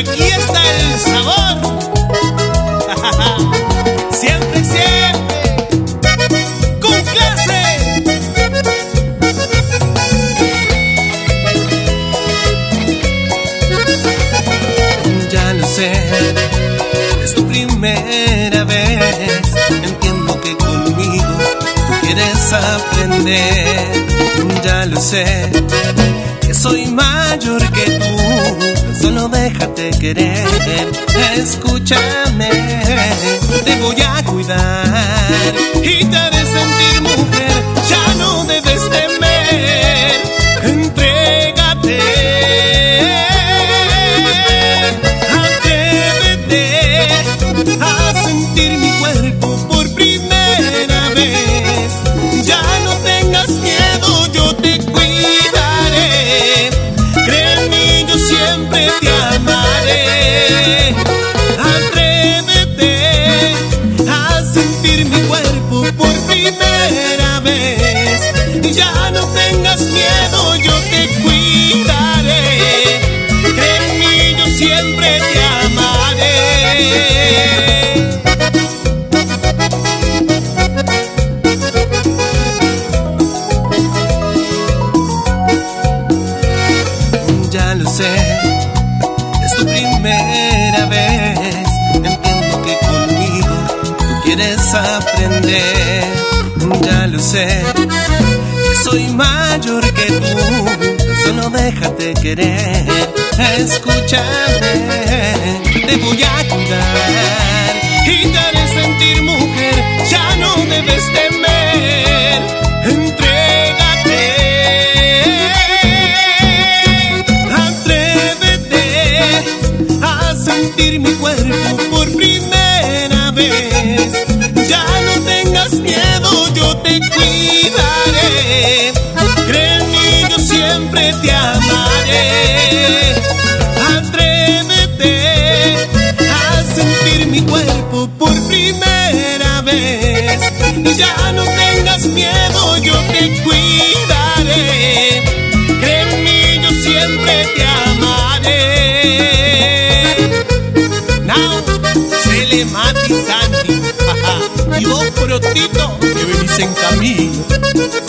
aquí está el sabor. Siempre, siempre, con clase. Ya lo sé, es tu primera vez. Entiendo que conmigo tú quieres aprender. Ya lo sé, que soy mayor que tú, solo déjate querer. Escúchame, te voy a cuidar y te haré sentir mujer. Ya no debes temer, entrégate, atrévete a sentir mi cuerpo por primera vez. Ya no tengas miedo, yo te cuidaré. Cree en mí, yo siempre te amaré. Atrévete a sentir mi cuerpo por primera vez. Ya no tengas miedo, yo te cuidaré. Cree en mí, yo siempre te amaré. Ya lo sé, es tu primera vez. Entiendo que conmigo tú quieres aprender. Ya lo sé, que soy mayor que tú, solo déjate querer. Escúchame, te voy a cuidar y te haré sentir mujer. Ya no debes temer, entrégate, atrévete a sentir mi cuerpo por primera vez. Ya no tengas miedo, yo te cuidaré. Cree en mí, yo siempre te amaré. Atrévete a sentir mi cuerpo por primera vez. Ya no tengas miedo, yo te cuidaré. Cree en mí, yo siempre te amaré. Now, Selemati Santi y vos, Protito, que venís en camino.